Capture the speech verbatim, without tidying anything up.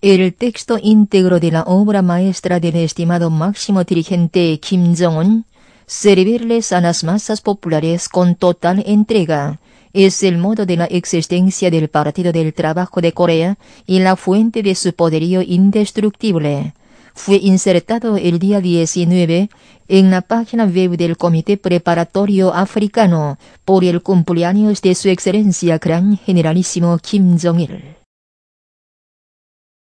El texto íntegro de la obra maestra del estimado máximo dirigente Kim Jong-un, servirles a las masas populares con total entrega, es el modo de la existencia del Partido del Trabajo de Corea y la fuente de su poderío indestructible. Fue insertado el día diecinueve en la página web del Comité Preparatorio Africano por el cumpleaños de su excelencia Gran Generalísimo Kim Jong-il.